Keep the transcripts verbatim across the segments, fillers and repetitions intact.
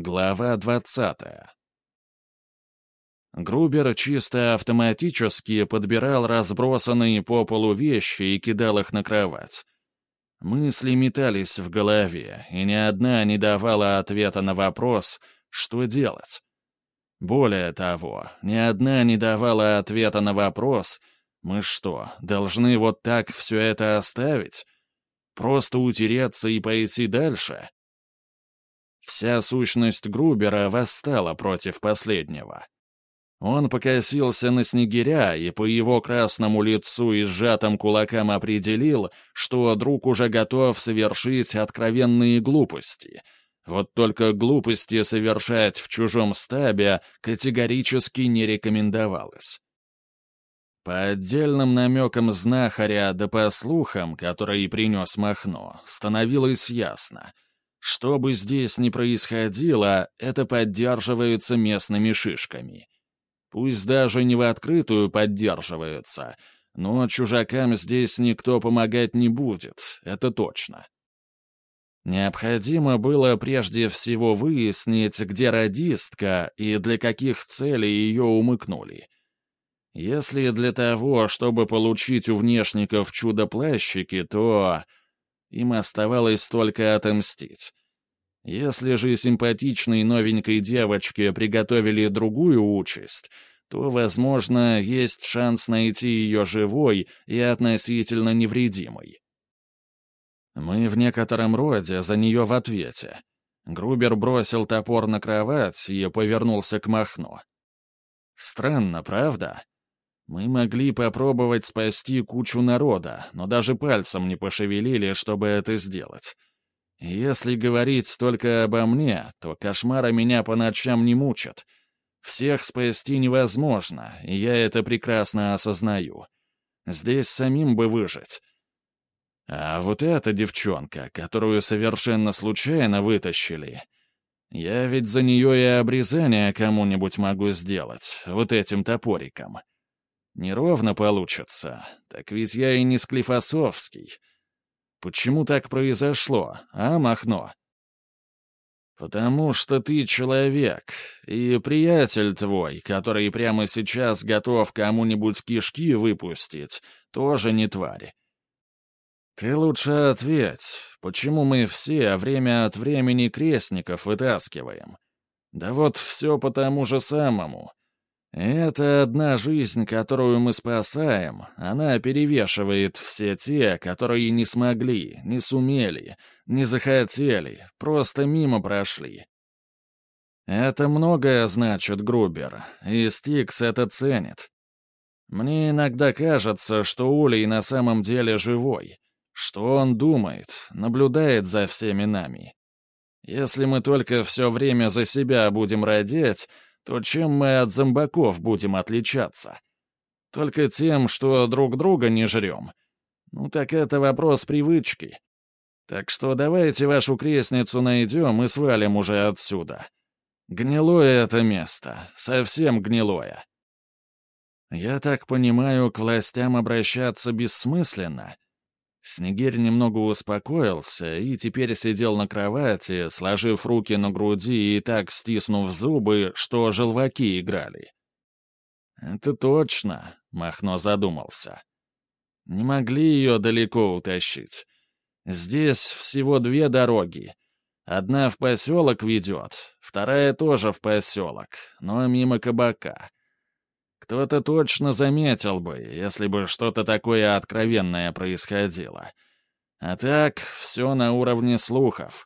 Глава двадцатая. Грубер чисто автоматически подбирал разбросанные по полу вещи и кидал их на кровать. Мысли метались в голове, и ни одна не давала ответа на вопрос, что делать. Более того, ни одна не давала ответа на вопрос, мы что, должны вот так все это оставить? Просто утереться и пойти дальше? Вся сущность Грубера восстала против последнего. Он покосился на Снегиря и по его красному лицу и сжатым кулакам определил, что друг уже готов совершить откровенные глупости. Вот только глупости совершать в чужом стабе категорически не рекомендовалось. По отдельным намекам знахаря да по слухам, которые принес Махно, становилось ясно. Что бы здесь ни происходило, это поддерживается местными шишками. Пусть даже не в открытую поддерживается, но чужакам здесь никто помогать не будет, это точно. Необходимо было прежде всего выяснить, где радистка и для каких целей ее умыкнули. Если для того, чтобы получить у внешников чудо-плащики, то им оставалось только отомстить. Если же симпатичной новенькой девочке приготовили другую участь, то, возможно, есть шанс найти ее живой и относительно невредимой. Мы в некотором роде за нее в ответе. Грубер бросил топор на кровать и повернулся к Махно. Странно, правда? Мы могли попробовать спасти кучу народа, но даже пальцем не пошевелили, чтобы это сделать. Если говорить только обо мне, то кошмары меня по ночам не мучат. Всех спасти невозможно, и я это прекрасно осознаю. Здесь самим бы выжить. А вот эта девчонка, которую совершенно случайно вытащили, я ведь за нее и обрезание кому-нибудь могу сделать, вот этим топориком. Неровно получится, так ведь я и не Склифосовский. Почему так произошло, а, Махно? Потому что ты человек, и приятель твой, который прямо сейчас готов кому-нибудь кишки выпустить, тоже не тварь. Ты лучше ответь, почему мы все время от времени крестников вытаскиваем? Да вот все по тому же самому. Это одна жизнь, которую мы спасаем, она перевешивает все те, которые не смогли, не сумели, не захотели, просто мимо прошли. Это многое значит, Грубер, и Стикс это ценит. Мне иногда кажется, что Улей на самом деле живой, что он думает, наблюдает за всеми нами. Если мы только все время за себя будем родить, то чем мы от зомбаков будем отличаться? Только тем, что друг друга не жрем. Ну так это вопрос привычки. Так что давайте вашу крестницу найдем и свалим уже отсюда. Гнилое это место, совсем гнилое. Я так понимаю, к властям обращаться бессмысленно? Снегирь немного успокоился и теперь сидел на кровати, сложив руки на груди и так стиснув зубы, что желваки играли. «Это точно», — Махно задумался. «Не могли ее далеко утащить. Здесь всего две дороги. Одна в поселок ведет, вторая тоже в поселок, но мимо кабака. Кто-то точно заметил бы, если бы что-то такое откровенное происходило. А так, все на уровне слухов.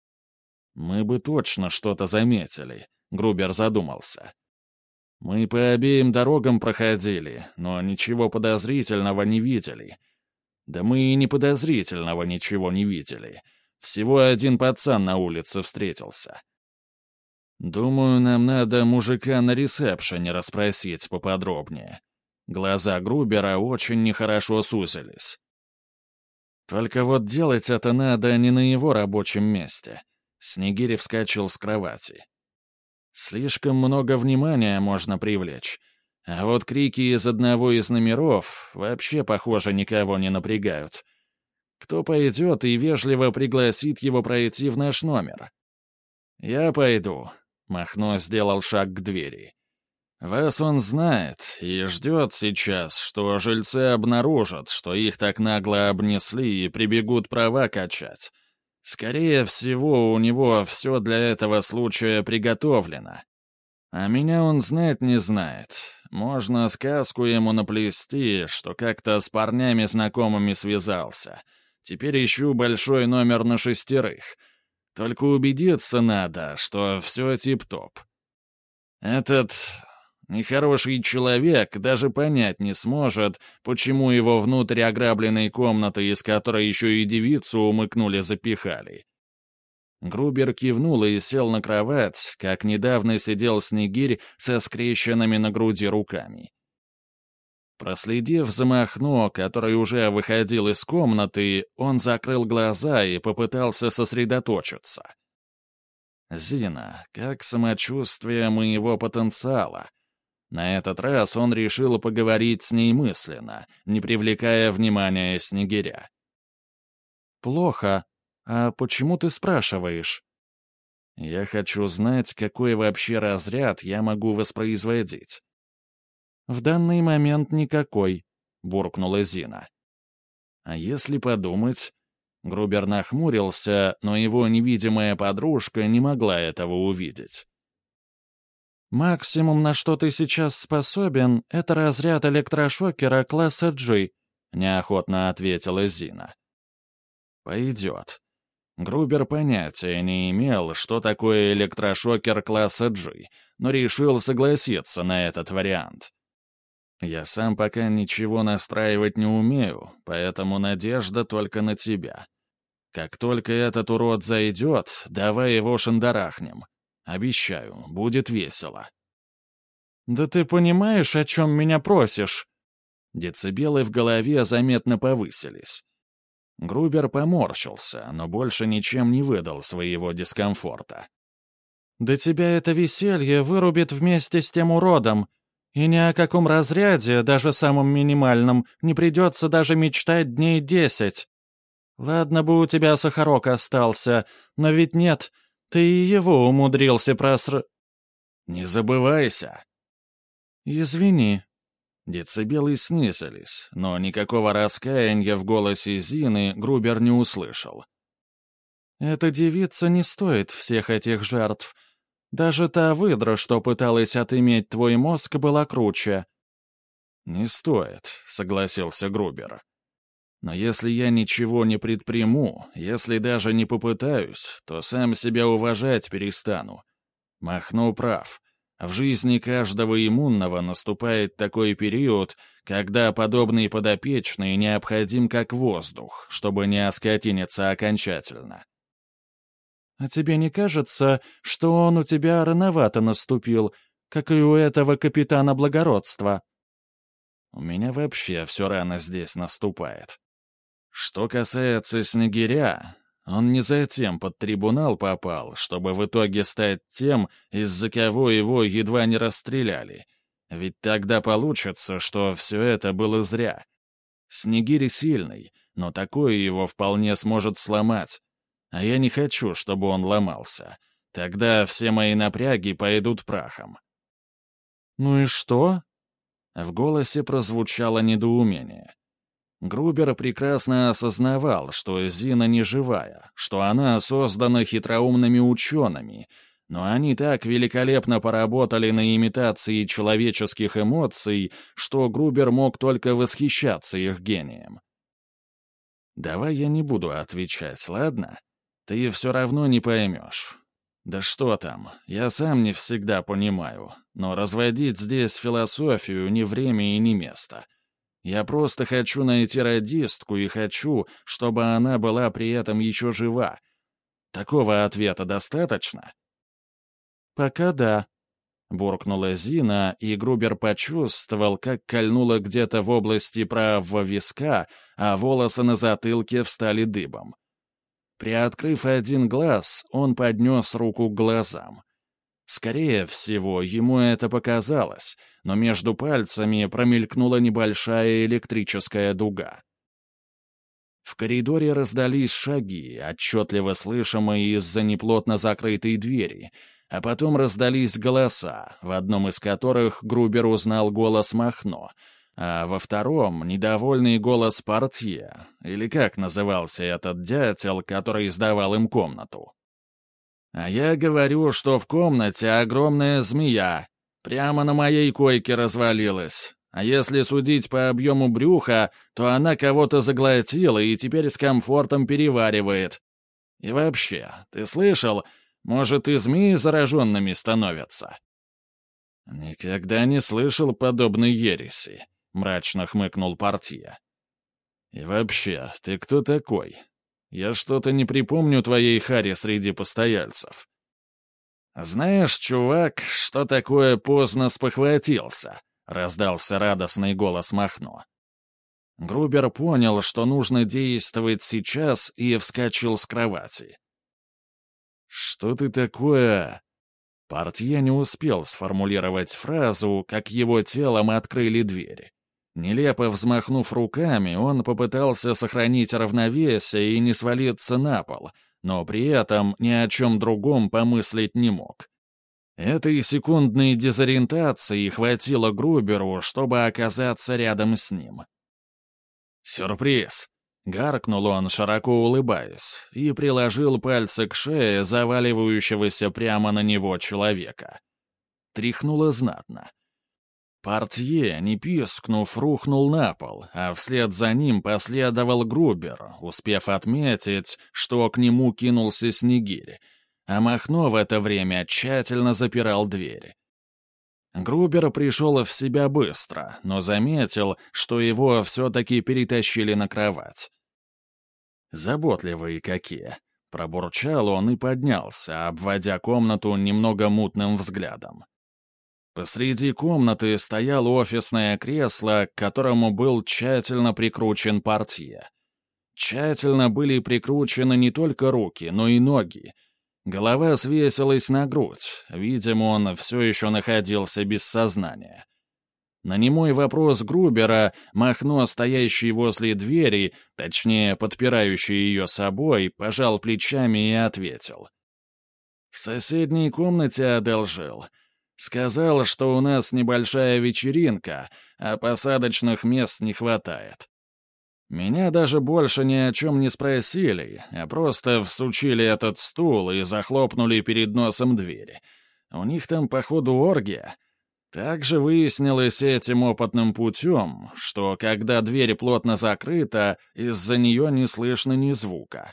Мы бы точно что-то заметили, Грубер задумался. Мы по обеим дорогам проходили, но ничего подозрительного не видели. Да мы и не подозрительного ничего не видели. Всего один пацан на улице встретился. «Думаю, нам надо мужика на ресепшене расспросить поподробнее». Глаза Грубера очень нехорошо сузились. «Только вот делать это надо не на его рабочем месте». Снегирь вскочил с кровати. «Слишком много внимания можно привлечь. А вот крики из одного из номеров вообще, похоже, никого не напрягают. Кто пойдет и вежливо пригласит его пройти в наш номер?» «Я пойду», — Махно сделал шаг к двери. «Вас он знает и ждет сейчас, что жильцы обнаружат, что их так нагло обнесли и прибегут права качать. Скорее всего, у него все для этого случая приготовлено. А меня он знать не знает. Можно сказку ему наплести, что как-то с парнями знакомыми связался. Теперь ищу большой номер на шестерых. Только убедиться надо, что все тип-топ. Этот нехороший человек даже понять не сможет, почему его внутрь ограбленной комнаты, из которой еще и девицу умыкнули, запихали. Грубер кивнул и сел на кровать, как недавно сидел Снегирь со скрещенными на груди руками. Проследив за Махно, который уже выходил из комнаты, он закрыл глаза и попытался сосредоточиться. «Зина, как самочувствие моего потенциала?» На этот раз он решил поговорить с ней мысленно, не привлекая внимания Снегиря. «Плохо. А почему ты спрашиваешь?» «Я хочу знать, какой вообще разряд я могу воспроизводить». «В данный момент никакой», — буркнула Зина. «А если подумать...» Грубер нахмурился, но его невидимая подружка не могла этого увидеть. «Максимум, на что ты сейчас способен, это разряд электрошокера класса G», — неохотно ответила Зина. «Пойдет». Грубер понятия не имел, что такое электрошокер класса G, но решил согласиться на этот вариант. «Я сам пока ничего настраивать не умею, поэтому надежда только на тебя. Как только этот урод зайдет, давай его шандарахнем. Обещаю, будет весело». «Да ты понимаешь, о чем меня просишь?» Децибелы в голове заметно повысились. Грубер поморщился, но больше ничем не выдал своего дискомфорта. «Да тебя это веселье вырубит вместе с тем уродом, и ни о каком разряде, даже самом минимальном, не придется даже мечтать дней десять. Ладно бы у тебя сахарок остался, но ведь нет, ты и его умудрился проср...» «Не забывайся!» «Извини». Децибелы снизились, но никакого раскаяния в голосе Зины Грубер не услышал. «Эта девица не стоит всех этих жертв. Даже та выдра, что пыталась отыметь твой мозг, была круче». «Не стоит», — согласился Грубер. «Но если я ничего не предприму, если даже не попытаюсь, то сам себя уважать перестану. Махно прав. В жизни каждого иммунного наступает такой период, когда подобный подопечный необходим как воздух, чтобы не оскотиниться окончательно». «А тебе не кажется, что он у тебя рановато наступил, как и у этого капитана благородства?» «У меня вообще все рано здесь наступает. Что касается Снегиря, он не затем под трибунал попал, чтобы в итоге стать тем, из-за кого его едва не расстреляли. Ведь тогда получится, что все это было зря. Снегирь сильный, но такое его вполне сможет сломать. А я не хочу, чтобы он ломался. Тогда все мои напряги пойдут прахом». «Ну и что?» В голосе прозвучало недоумение. Грубер прекрасно осознавал, что Зина не живая, что она создана хитроумными учеными, но они так великолепно поработали на имитации человеческих эмоций, что Грубер мог только восхищаться их гением. «Давай я не буду отвечать, ладно? Ты все равно не поймешь. Да что там, я сам не всегда понимаю, но разводить здесь философию не время и не место. Я просто хочу найти радистку и хочу, чтобы она была при этом еще жива. Такого ответа достаточно?» «Пока да», — буркнула Зина, и Грубер почувствовал, как кольнуло где-то в области правого виска, а волосы на затылке встали дыбом. Приоткрыв один глаз, он поднес руку к глазам. Скорее всего, ему это показалось, но между пальцами промелькнула небольшая электрическая дуга. В коридоре раздались шаги, отчетливо слышимые из-за неплотно закрытой двери, а потом раздались голоса, в одном из которых Грубер узнал голос Махно, а во втором — недовольный голос портье, или как назывался этот дятел, который сдавал им комнату. «А я говорю, что в комнате огромная змея, прямо на моей койке развалилась. А если судить по объему брюха, то она кого-то заглотила и теперь с комфортом переваривает. И вообще, ты слышал, может, и змеи зараженными становятся?» «Никогда не слышал подобной ереси», — мрачно хмыкнул портье. «И вообще, ты кто такой? Я что-то не припомню твоей хари среди постояльцев». «Знаешь, чувак, что такое поздно спохватился?» — раздался радостный голос Махно. Грубер понял, что нужно действовать сейчас, и вскочил с кровати. «Что ты такое?» Портье не успел сформулировать фразу, как его телом открыли дверь. Нелепо взмахнув руками, он попытался сохранить равновесие и не свалиться на пол, но при этом ни о чем другом помыслить не мог. Этой секундной дезориентации хватило Груберу, чтобы оказаться рядом с ним. «Сюрприз!» — гаркнул он, широко улыбаясь, и приложил пальцы к шее заваливающегося прямо на него человека. Тряхнуло знатно. Портье, не пискнув, рухнул на пол, а вслед за ним последовал Грубер, успев отметить, что к нему кинулся Снегирь, а Махно в это время тщательно запирал дверь. Грубер пришел в себя быстро, но заметил, что его все-таки перетащили на кровать. «Заботливые какие!» — пробурчал он и поднялся, обводя комнату немного мутным взглядом. Посреди комнаты стояло офисное кресло, к которому был тщательно прикручен портье. Тщательно были прикручены не только руки, но и ноги. Голова свесилась на грудь, видимо, он все еще находился без сознания. На немой вопрос Грубера Махно, стоящий возле двери, точнее, подпирающий ее собой, пожал плечами и ответил. «В соседней комнате одолжил. Сказал, что у нас небольшая вечеринка, а посадочных мест не хватает. Меня даже больше ни о чем не спросили, а просто всучили этот стул и захлопнули перед носом двери. У них там, походу, оргия. Также выяснилось этим опытным путем, что когда дверь плотно закрыта, из-за нее не слышно ни звука.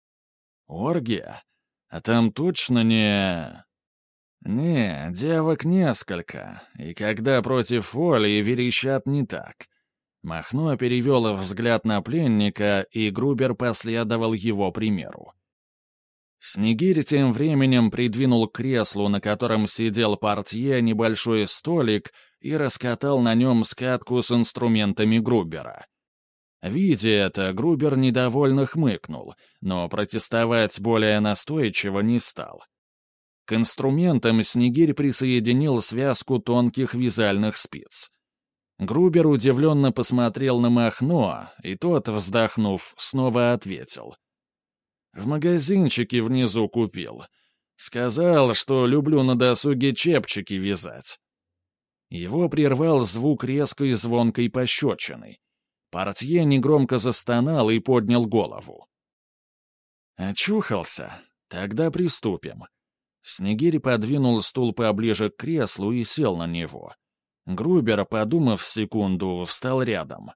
Оргия? А там точно не... Не, девок несколько, и когда против воли верещат не так. Махно перевел взгляд на пленника, и Грубер последовал его примеру. Снегирь тем временем придвинул к креслу, на котором сидел портье, небольшой столик и раскатал на нем скатку с инструментами Грубера. Видя это, Грубер недовольно хмыкнул, но протестовать более настойчиво не стал. К инструментам Снегирь присоединил связку тонких вязальных спиц. Грубер удивленно посмотрел на Махно, и тот, вздохнув, снова ответил. «В магазинчике внизу купил. Сказал, что люблю на досуге чепчики вязать». Его прервал звук резкой звонкой пощечины. Портье негромко застонал и поднял голову. «Очухался? Тогда приступим». Снегирь подвинул стул поближе к креслу и сел на него. Грубер, подумав секунду, встал рядом.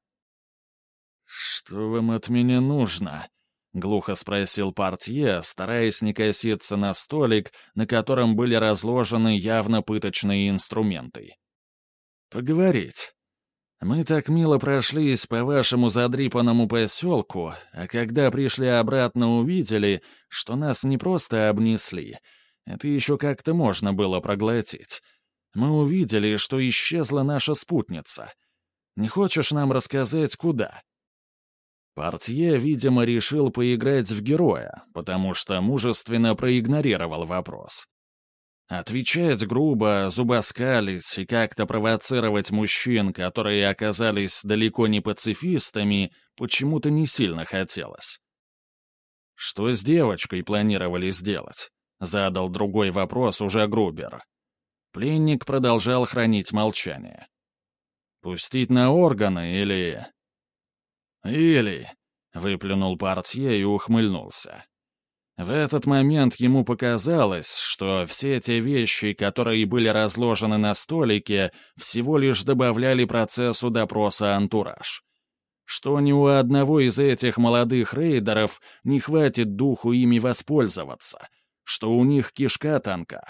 «Что вам от меня нужно?» — глухо спросил портье, стараясь не коситься на столик, на котором были разложены явно пыточные инструменты. «Поговорить. Мы так мило прошлись по вашему задрипанному поселку, а когда пришли обратно, увидели, что нас не просто обнесли, это еще как-то можно было проглотить. Мы увидели, что исчезла наша спутница. Не хочешь нам рассказать, куда?» Портье, видимо, решил поиграть в героя, потому что мужественно проигнорировал вопрос. Отвечать грубо, зубоскалить и как-то провоцировать мужчин, которые оказались далеко не пацифистами, почему-то не сильно хотелось. «Что с девочкой планировали сделать?» — задал другой вопрос уже Грубер. Пленник продолжал хранить молчание. «Пустить на органы или...» «Или...» — выплюнул портье и ухмыльнулся. В этот момент ему показалось, что все те вещи, которые были разложены на столике, всего лишь добавляли процессу допроса антураж. Что ни у одного из этих молодых рейдеров не хватит духу ими воспользоваться, что у них кишка тонка.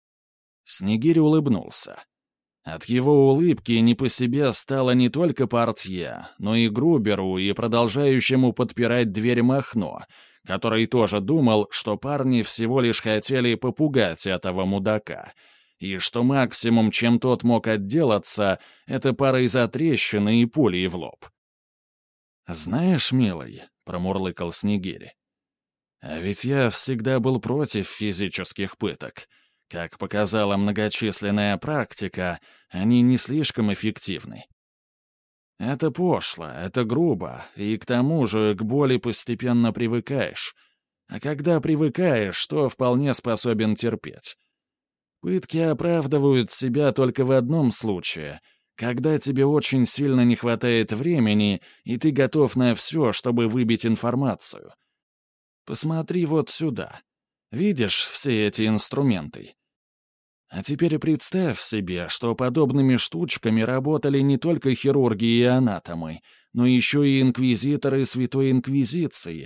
Снегирь улыбнулся. От его улыбки не по себе стало не только портье, но и Груберу и продолжающему подпирать дверь Махно, который тоже думал, что парни всего лишь хотели попугать этого мудака, и что максимум, чем тот мог отделаться, это парой затрещины и пулей в лоб. «Знаешь, милый», — промурлыкал Снегирь, — «а ведь я всегда был против физических пыток. Как показала многочисленная практика, они не слишком эффективны. Это пошло, это грубо, и к тому же к боли постепенно привыкаешь. А когда привыкаешь, то вполне способен терпеть. Пытки оправдывают себя только в одном случае — когда тебе очень сильно не хватает времени, и ты готов на все, чтобы выбить информацию. Посмотри вот сюда. Видишь все эти инструменты? А теперь представь себе, что подобными штучками работали не только хирурги и анатомы, но еще и инквизиторы Святой Инквизиции.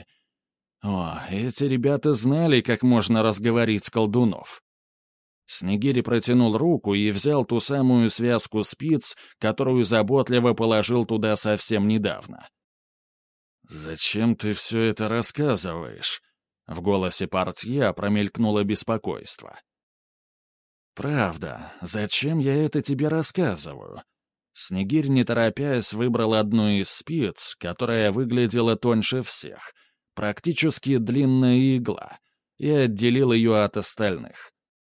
О, эти ребята знали, как можно разговорить колдунов. Снегирь протянул руку и взял ту самую связку спиц, которую заботливо положил туда совсем недавно. «Зачем ты все это рассказываешь?» В голосе портье промелькнуло беспокойство. «Правда, зачем я это тебе рассказываю?» Снегирь, не торопясь, выбрал одну из спиц, которая выглядела тоньше всех, практически длинная игла, и отделил ее от остальных.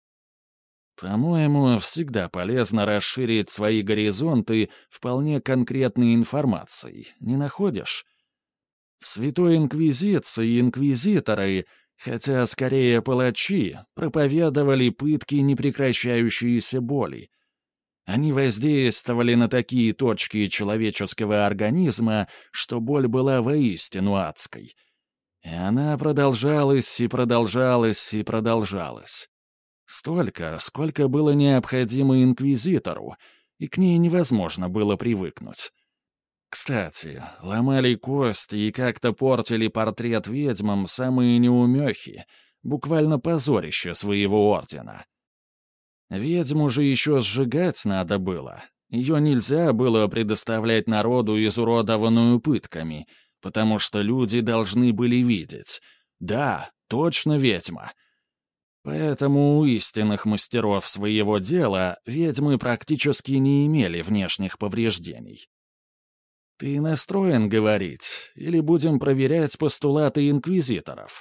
По-моему, всегда полезно расширить свои горизонты вполне конкретной информацией, не находишь? В Святой Инквизиции инквизиторы, хотя скорее палачи, проповедовали пытки непрекращающейся боли. Они воздействовали на такие точки человеческого организма, что боль была воистину адской. И она продолжалась и продолжалась и продолжалась. Столько, сколько было необходимо инквизитору, и к ней невозможно было привыкнуть. Кстати, ломали кости и как-то портили портрет ведьмам самые неумехи, буквально позорище своего ордена. Ведьму же еще сжигать надо было. Ее нельзя было предоставлять народу изуродованную пытками, потому что люди должны были видеть. Да, точно ведьма. Поэтому у истинных мастеров своего дела ведьмы практически не имели внешних повреждений. Ты настроен говорить, или будем проверять постулаты инквизиторов?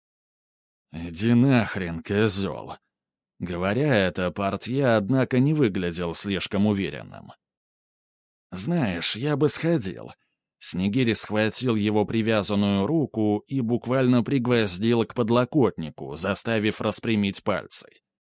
Иди нахрен, козел. Говоря это, портье, однако, не выглядел слишком уверенным. Знаешь, я бы сходил. Снегирь схватил его привязанную руку и буквально пригвоздил к подлокотнику, заставив распрямить пальцы.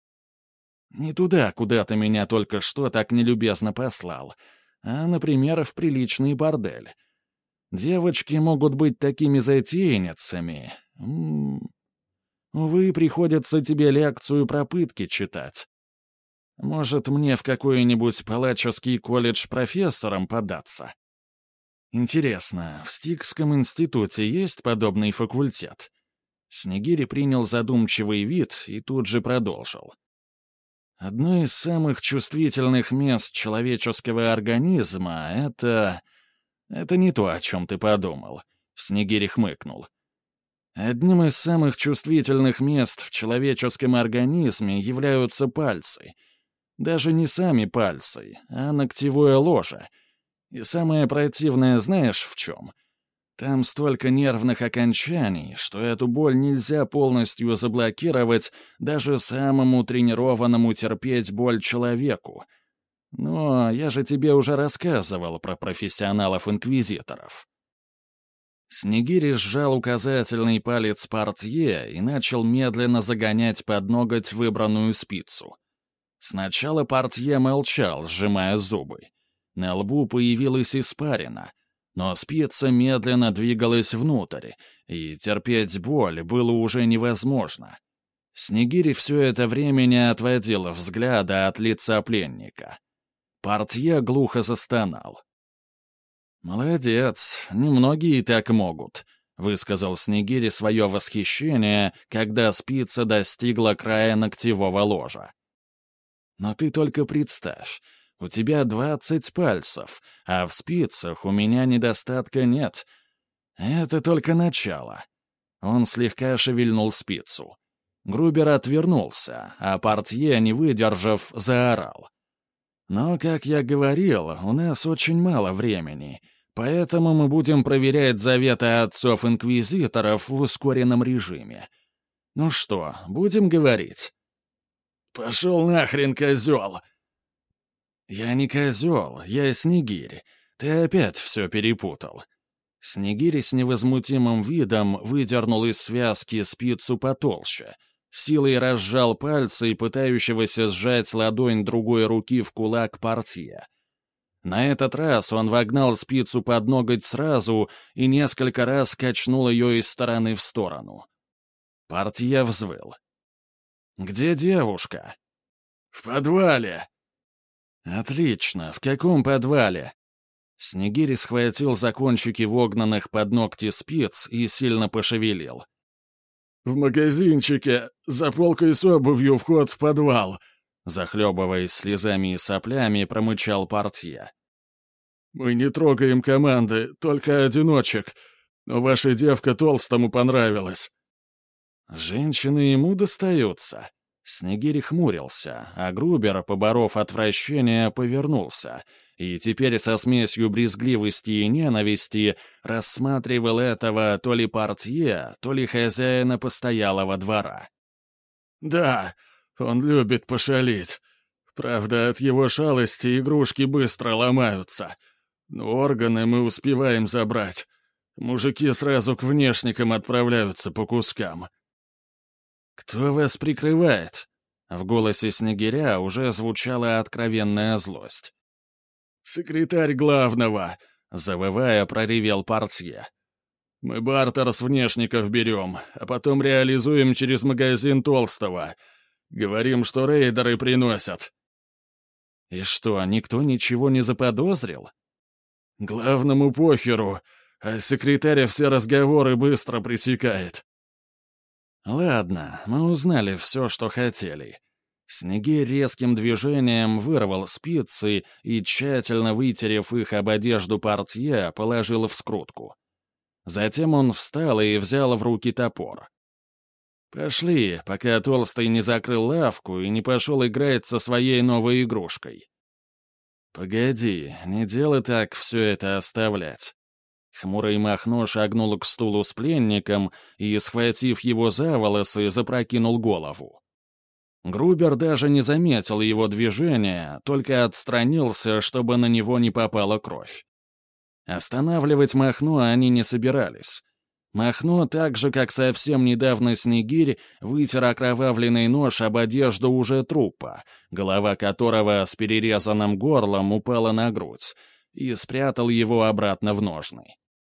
«Не туда, куда ты меня только что так нелюбезно послал, а, например, в приличный бордель. Девочки могут быть такими затейницами. М-м-м. Увы, приходится тебе лекцию про пытки читать. Может, мне в какой-нибудь палаческий колледж профессором податься? Интересно, в Стикском институте есть подобный факультет?» Снегирь принял задумчивый вид и тут же продолжил. «Одно из самых чувствительных мест человеческого организма — это... Это не то, о чем ты подумал», — Снегирь хмыкнул. «Одним из самых чувствительных мест в человеческом организме являются пальцы. Даже не сами пальцы, а ногтевое ложе. И самое противное знаешь в чем? Там столько нервных окончаний, что эту боль нельзя полностью заблокировать даже самому тренированному терпеть боль человеку. Но я же тебе уже рассказывал про профессионалов-инквизиторов». Снегири сжал указательный палец портье и начал медленно загонять под ноготь выбранную спицу. Сначала портье молчал, сжимая зубы. На лбу появилась испарина, но спица медленно двигалась внутрь, и терпеть боль было уже невозможно. Снегири все это время не отводил взгляда от лица пленника. Портье глухо застонал. «Молодец, немногие так могут», — высказал Снегири свое восхищение, когда спица достигла края ногтевого ложа. «Но ты только представь, у тебя двадцать пальцев, а в спицах у меня недостатка нет. Это только начало». Он слегка шевельнул спицу. Грубер отвернулся, а портье, не выдержав, заорал. «Но, как я говорил, у нас очень мало времени, поэтому мы будем проверять заветы отцов-инквизиторов в ускоренном режиме. Ну что, будем говорить?» «Пошел нахрен, козел!» «Я не козел, я Снегирь. Ты опять все перепутал». Снегирь с невозмутимым видом выдернул из связки спицу потолще, силой разжал пальцы пытающегося сжать ладонь другой руки в кулак портье. На этот раз он вогнал спицу под ноготь сразу и несколько раз качнул ее из стороны в сторону. Портье взвыл. «Где девушка?» «В подвале». «Отлично. В каком подвале?» Снегирь схватил за кончики вогнанных под ногти спиц и сильно пошевелил. «В магазинчике, за полкой с обувью вход в подвал», — захлебываясь слезами и соплями, промычал портье. «Мы не трогаем команды, только одиночек, но ваша девка толстому понравилась». «Женщины ему достаются». Снегирь хмурился, а Грубер, поборов отвращение, повернулся, и теперь со смесью брезгливости и ненависти рассматривал этого то ли портье, то ли хозяина постоялого двора. «Да, он любит пошалить. Правда, от его шалости игрушки быстро ломаются. Но органы мы успеваем забрать. Мужики сразу к внешникам отправляются по кускам». «Кто вас прикрывает?» В голосе Снегиря уже звучала откровенная злость. «Секретарь главного», — завывая, проревел портье. «Мы бартер с внешников берем, а потом реализуем через магазин Толстого. Говорим, что рейдеры приносят». «И что, никто ничего не заподозрил?» «Главному похеру, а секретарь все разговоры быстро пресекает». «Ладно, мы узнали все, что хотели». Снегирь резким движением вырвал спицы и, тщательно вытерев их об одежду портье, положил в скрутку. Затем он встал и взял в руки топор. «Пошли, пока Толстый не закрыл лавку и не пошел играть со своей новой игрушкой». «Погоди, не дело так все это оставлять». Хмурый Махно шагнул к стулу с пленником и, схватив его за волосы, запрокинул голову. Грубер даже не заметил его движения, только отстранился, чтобы на него не попала кровь. Останавливать Махно они не собирались. Махно, так же, как совсем недавно Снегирь, вытер окровавленный нож об одежду уже трупа, голова которого с перерезанным горлом упала на грудь, и спрятал его обратно в ножны.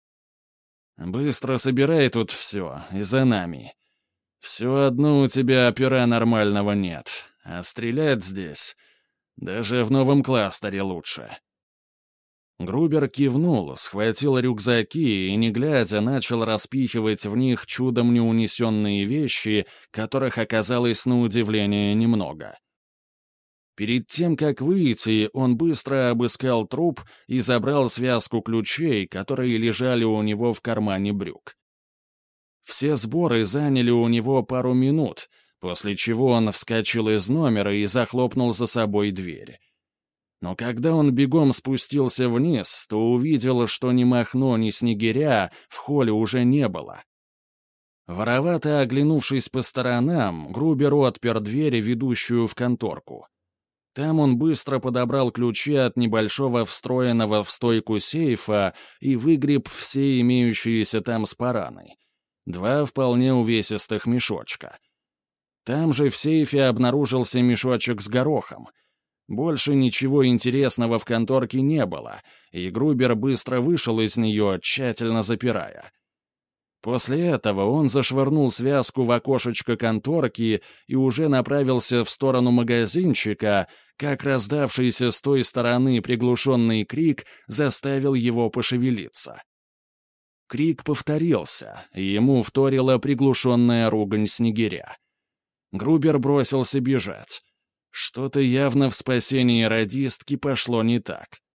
«Быстро собирай тут все, и за нами. Все одно у тебя пера нормального нет, а стрелять здесь даже в новом кластере лучше». Грубер кивнул, схватил рюкзаки и, не глядя, начал распихивать в них чудом неунесенные вещи, которых оказалось на удивление немного. Перед тем, как выйти, он быстро обыскал труп и забрал связку ключей, которые лежали у него в кармане брюк. Все сборы заняли у него пару минут, после чего он вскочил из номера и захлопнул за собой дверь. Но когда он бегом спустился вниз, то увидел, что ни Махно, ни Снегиря в холле уже не было. Воровато оглянувшись по сторонам, Грубер отпер дверь, ведущую в конторку. Там он быстро подобрал ключи от небольшого встроенного в стойку сейфа и выгреб все имеющиеся там спараны. Два вполне увесистых мешочка. Там же в сейфе обнаружился мешочек с горохом. Больше ничего интересного в конторке не было, и Грубер быстро вышел из нее, тщательно запирая. После этого он зашвырнул связку в окошечко конторки и уже направился в сторону магазинчика, как раздавшийся с той стороны приглушенный крик заставил его пошевелиться. Крик повторился, и ему вторила приглушенная ругань Снегиря. Грубер бросился бежать. Что-то явно в спасении радистки пошло не так.